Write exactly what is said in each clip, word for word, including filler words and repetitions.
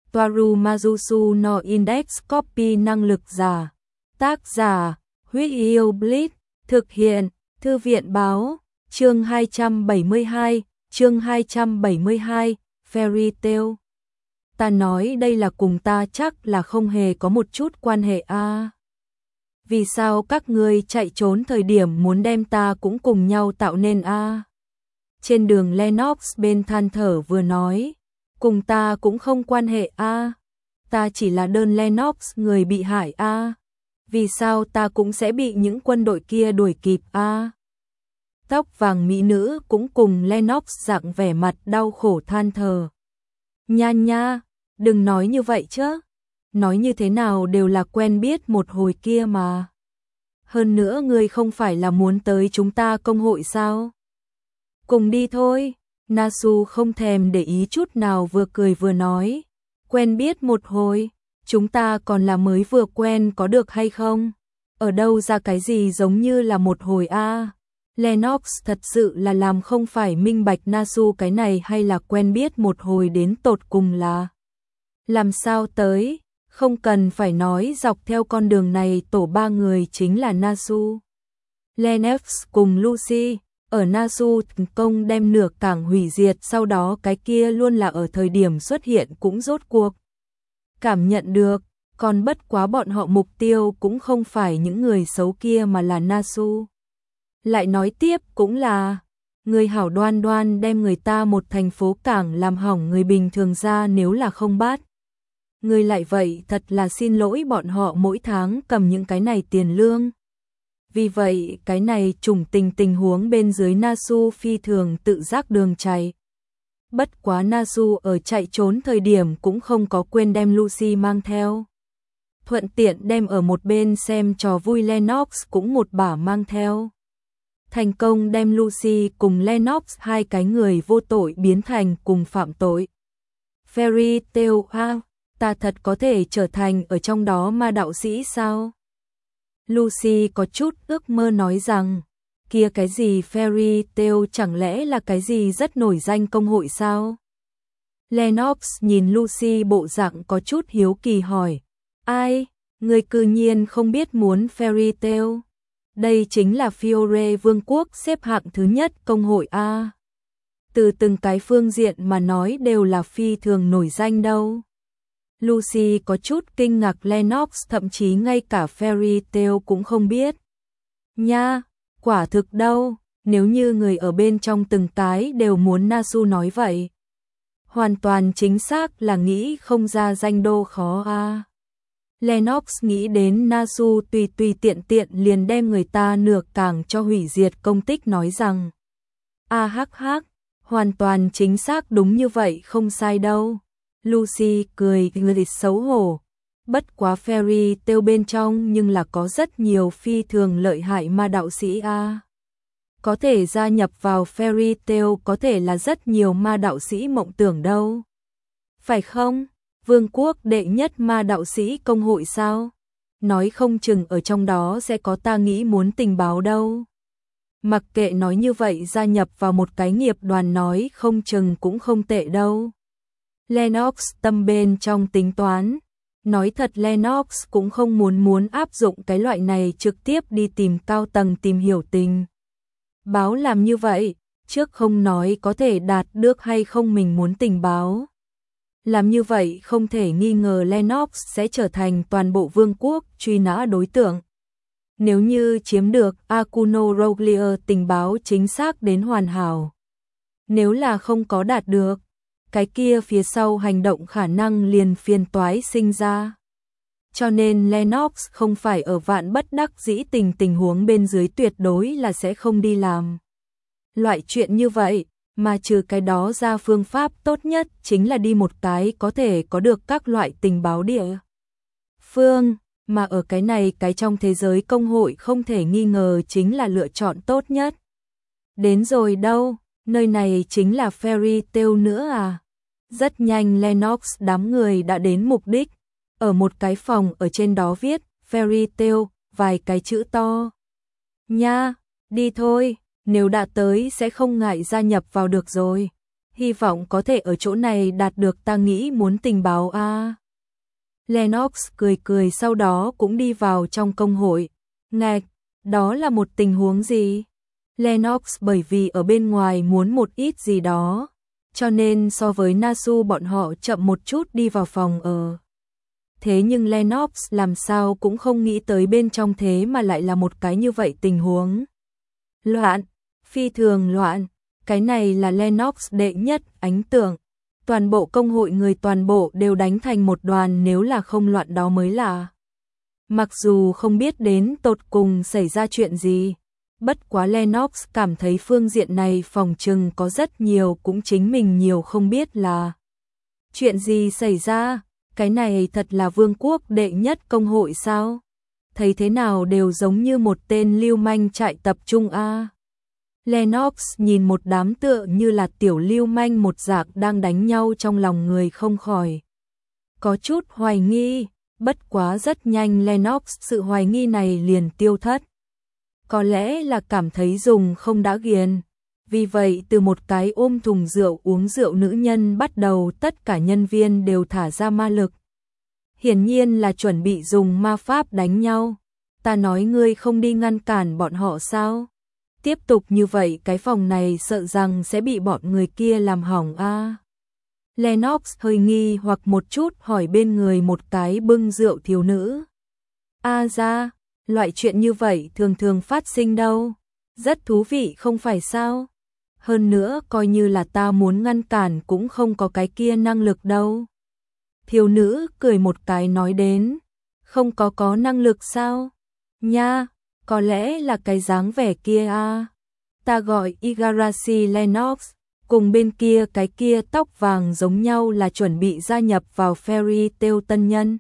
Toaru Majusu no Index Copy năng lực giả. Tác giả, Huyết Yêu Blitz, thực hiện, Thư viện báo, chương hai trăm bảy mươi hai, chương hai trăm bảy mươi hai, Fairy Tail. Ta nói đây là cùng ta chắc là không hề có một chút quan hệ a. À. Vì sao các ngươi chạy trốn thời điểm muốn đem ta cũng cùng nhau tạo nên a? À. Trên đường Lennox bên than thở vừa nói, cùng ta cũng không quan hệ a. À. Ta chỉ là đơn Lennox người bị hại a. À. Vì sao ta cũng sẽ bị những quân đội kia đuổi kịp a? À. Tóc vàng mỹ nữ cũng cùng Lennox dạng vẻ mặt đau khổ than thở. Nha nha, đừng nói như vậy chứ. Nói như thế nào đều là quen biết một hồi kia mà. Hơn nữa ngươi không phải là muốn tới chúng ta công hội sao? Cùng đi thôi. Nasu không thèm để ý chút nào, vừa cười vừa nói. Quen biết một hồi, chúng ta còn là mới vừa quen có được hay không? Ở đâu ra cái gì giống như là một hồi a? À? Lennox thật sự là làm không phải minh bạch Nasu cái này hay là quen biết một hồi đến tột cùng là. Làm sao tới, không cần phải nói dọc theo con đường này tổ ba người chính là Nasu, Lennox cùng Lucy. Ở Nasu công đem nửa cảng hủy diệt, sau đó cái kia luôn là ở thời điểm xuất hiện cũng rốt cuộc cảm nhận được, còn bất quá bọn họ mục tiêu cũng không phải những người xấu kia mà là Nasu. Lại nói tiếp cũng là, người hảo đoan đoan đem người ta một thành phố cảng làm hỏng người bình thường ra nếu là không bắt. Người lại vậy thật là xin lỗi bọn họ mỗi tháng cầm những cái này tiền lương. Vì vậy cái này trùng tình tình huống bên dưới Nasu phi thường tự giác đường chạy. Bất quá Nasu ở chạy trốn thời điểm cũng không có quên đem Lucy mang theo. Thuận tiện đem ở một bên xem trò vui Lennox cũng một bả mang theo. Thành công đem Lucy cùng Lennox hai cái người vô tội biến thành cùng phạm tội. Fairy Tail ha, ta thật có thể trở thành ở trong đó ma đạo sĩ sao? Lucy có chút ước mơ nói rằng, kia cái gì Fairy Tail chẳng lẽ là cái gì rất nổi danh công hội sao? Lennox nhìn Lucy bộ dạng có chút hiếu kỳ hỏi, ai, người cư nhiên không biết muốn Fairy Tail? Đây chính là Fiore Vương quốc xếp hạng thứ nhất công hội A. Từ từng cái phương diện mà nói đều là phi thường nổi danh đâu. Lucy có chút kinh ngạc, Lennox thậm chí ngay cả Fairy Tail cũng không biết. Nha, quả thực đâu, nếu như người ở bên trong từng cái đều muốn Nasu nói vậy. Hoàn toàn chính xác là nghĩ không ra danh đô khó a. À. Lennox nghĩ đến Nasu tùy tùy tiện tiện liền đem người ta nửa cảng cho hủy diệt công tích nói rằng. A hắc hắc, hoàn toàn chính xác đúng như vậy không sai đâu. Lucy cười người xấu hổ. Bất quá Fairy Tail bên trong nhưng là có rất nhiều phi thường lợi hại ma đạo sĩ a. À. Có thể gia nhập vào Fairy Tail có thể là rất nhiều ma đạo sĩ mộng tưởng đâu. Phải không? Vương quốc đệ nhất ma đạo sĩ công hội sao? Nói không chừng ở trong đó sẽ có ta nghĩ muốn tình báo đâu. Mặc kệ nói như vậy, gia nhập vào một cái nghiệp đoàn nói không chừng cũng không tệ đâu. Lennox tâm bên trong tính toán. Nói thật Lennox cũng không muốn muốn áp dụng cái loại này trực tiếp đi tìm cao tầng tìm hiểu tình báo làm như vậy, trước không nói có thể đạt được hay không mình muốn tình báo. Làm như vậy không thể nghi ngờ Lennox sẽ trở thành toàn bộ vương quốc truy nã đối tượng. Nếu như chiếm được Akuno Roglier tình báo chính xác đến hoàn hảo. Nếu là không có đạt được, cái kia phía sau hành động khả năng liền phiền toái sinh ra. Cho nên Lennox không phải ở vạn bất đắc dĩ tình tình huống bên dưới tuyệt đối là sẽ không đi làm loại chuyện như vậy, mà trừ cái đó ra phương pháp tốt nhất chính là đi một cái có thể có được các loại tình báo địa phương, mà ở cái này cái trong thế giới công hội không thể nghi ngờ chính là lựa chọn tốt nhất. Đến rồi đâu, nơi này chính là Fairy Tail nữa à? Rất nhanh Lennox đám người đã đến mục đích, ở một cái phòng ở trên đó viết Fairy Tail vài cái chữ to. Nha, đi thôi, nếu đã tới sẽ không ngại gia nhập vào được rồi. Hy vọng có thể ở chỗ này đạt được ta nghĩ muốn tình báo a. À. Lennox cười cười sau đó cũng đi vào trong công hội. Ngạch, đó là một tình huống gì? Lennox bởi vì ở bên ngoài muốn một ít gì đó, cho nên so với Nasu bọn họ chậm một chút đi vào phòng ở. Thế nhưng Lennox làm sao cũng không nghĩ tới bên trong thế mà lại là một cái như vậy tình huống. Loạn, phi thường loạn, cái này là Lennox đệ nhất ấn tượng. Toàn bộ công hội người toàn bộ đều đánh thành một đoàn, nếu là không loạn đó mới là. Mặc dù không biết đến tột cùng xảy ra chuyện gì, bất quá Lennox cảm thấy phương diện này phòng trừng có rất nhiều cũng chính mình nhiều không biết là chuyện gì xảy ra. Cái này thật là vương quốc đệ nhất công hội sao? Thấy thế nào đều giống như một tên lưu manh trại tập trung a. À. Lennox nhìn một đám tựa như là tiểu lưu manh một dạng đang đánh nhau, trong lòng người không khỏi có chút hoài nghi, bất quá rất nhanh Lennox sự hoài nghi này liền tiêu thất. Có lẽ là cảm thấy dùng không đã ghiền, vì vậy từ một cái ôm thùng rượu uống rượu nữ nhân bắt đầu tất cả nhân viên đều thả ra ma lực. Hiển nhiên là chuẩn bị dùng ma pháp đánh nhau. Ta nói ngươi không đi ngăn cản bọn họ sao? Tiếp tục như vậy cái phòng này sợ rằng sẽ bị bọn người kia làm hỏng a. À. Lennox hơi nghi hoặc một chút hỏi bên người một cái bưng rượu thiếu nữ. A à ra, loại chuyện như vậy thường thường phát sinh đâu. Rất thú vị không phải sao? Hơn nữa coi như là ta muốn ngăn cản cũng không có cái kia năng lực đâu. Thiếu nữ cười một cái nói đến. Không có có năng lực sao? Nha, có lẽ là cái dáng vẻ kia a. À. Ta gọi Igarashi Lennox, cùng bên kia cái kia tóc vàng giống nhau là chuẩn bị gia nhập vào Fairy Tail tân nhân.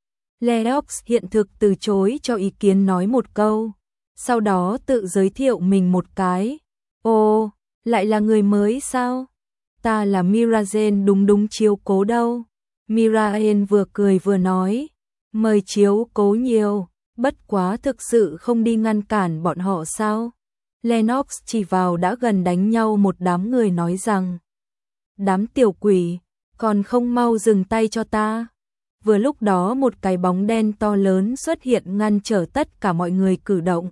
Lennox hiện thực từ chối cho ý kiến nói một câu, sau đó tự giới thiệu mình một cái. Ồ, lại là người mới sao? Ta là Mirazen, đúng đúng chiếu cố đâu. Mirazen vừa cười vừa nói, mời chiếu cố nhiều, bất quá thực sự không đi ngăn cản bọn họ sao? Lennox chỉ vào đã gần đánh nhau một đám người nói rằng, đám tiểu quỷ, còn không mau dừng tay cho ta. Vừa lúc đó một cái bóng đen to lớn xuất hiện ngăn trở tất cả mọi người cử động.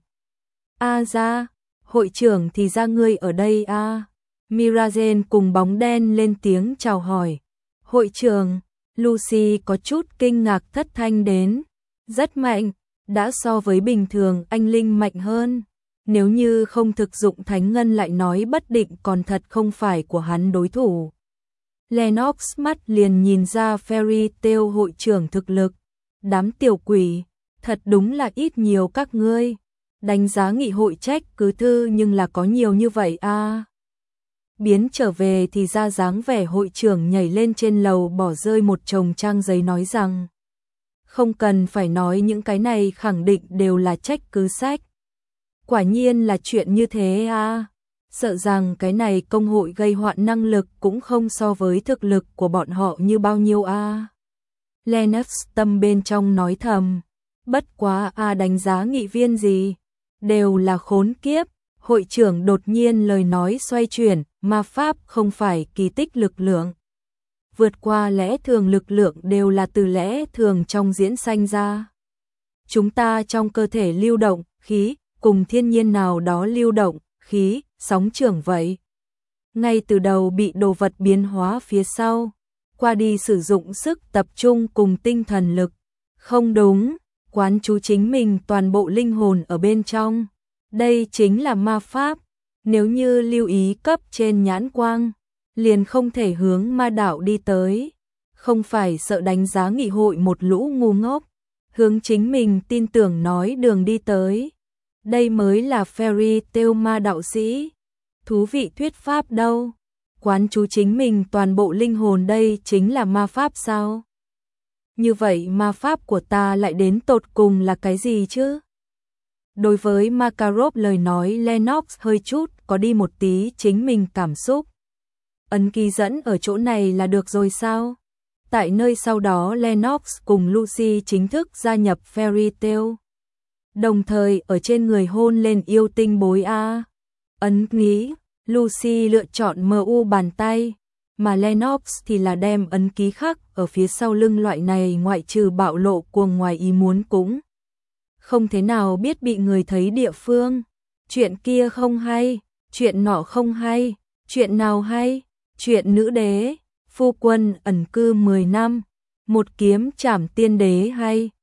A ra, hội trưởng thì ra ngươi ở đây a. À. Mirazen cùng bóng đen lên tiếng chào hỏi. Hội trưởng, Lucy có chút kinh ngạc thất thanh đến. Rất mạnh, đã so với bình thường anh linh mạnh hơn. Nếu như không thực dụng thánh ngân lại nói bất định còn thật không phải của hắn đối thủ. Lennox mắt liền nhìn ra Fairy Tail hội trưởng thực lực. Đám tiểu quỷ, thật đúng là ít nhiều các ngươi. Đánh giá nghị hội trách cứ thư nhưng là có nhiều như vậy a. À. Biến trở về thì ra dáng vẻ hội trưởng nhảy lên trên lầu bỏ rơi một chồng trang giấy nói rằng, không cần phải nói những cái này khẳng định đều là trách cứ sách. Quả nhiên là chuyện như thế à. Sợ rằng cái này công hội gây hoạn năng lực cũng không so với thực lực của bọn họ như bao nhiêu a. À. Lennox tâm bên trong nói thầm, bất quá a à đánh giá nghị viên gì, đều là khốn kiếp. Hội trưởng đột nhiên lời nói xoay chuyển, ma pháp không phải kỳ tích lực lượng. Vượt qua lẽ thường lực lượng đều là từ lẽ thường trong diễn sanh ra. Chúng ta trong cơ thể lưu động, khí, cùng thiên nhiên nào đó lưu động, khí, sóng trưởng vậy. Ngay từ đầu bị đồ vật biến hóa phía sau, qua đi sử dụng sức tập trung cùng tinh thần lực. Không đúng, quán chú chính mình toàn bộ linh hồn ở bên trong. Đây chính là ma pháp, nếu như lưu ý cấp trên nhãn quang, liền không thể hướng ma đạo đi tới, không phải sợ đánh giá nghị hội một lũ ngu ngốc, hướng chính mình tin tưởng nói đường đi tới. Đây mới là Fairy Tail ma đạo sĩ, thú vị thuyết pháp đâu, quán chú chính mình toàn bộ linh hồn đây chính là ma pháp sao? Như vậy ma pháp của ta lại đến tột cùng là cái gì chứ? Đối với Makarov lời nói Lennox hơi chút có đi một tí chính mình cảm xúc. Ấn ký dẫn ở chỗ này là được rồi sao? Tại nơi sau đó Lennox cùng Lucy chính thức gia nhập Fairy Tail. Đồng thời ở trên người hôn lên yêu tinh bối A. Ấn ký, Lucy lựa chọn em u bàn tay. mà Lennox thì là đem ấn ký khắc ở phía sau lưng, loại này ngoại trừ bạo lộ cuồng ngoài ý muốn cũng không thế nào biết bị người thấy địa phương. Chuyện kia không hay, chuyện nọ không hay, chuyện nào hay? Chuyện nữ đế, phu quân ẩn cư mười năm, một kiếm trảm tiên đế hay.